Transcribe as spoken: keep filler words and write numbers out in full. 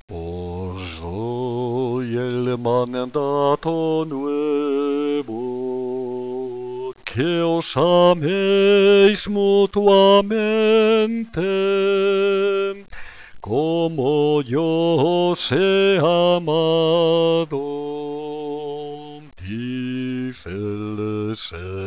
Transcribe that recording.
Os doy el mandato nuevo, que os améis mutuamente, como yo os he amado, dice el Señor.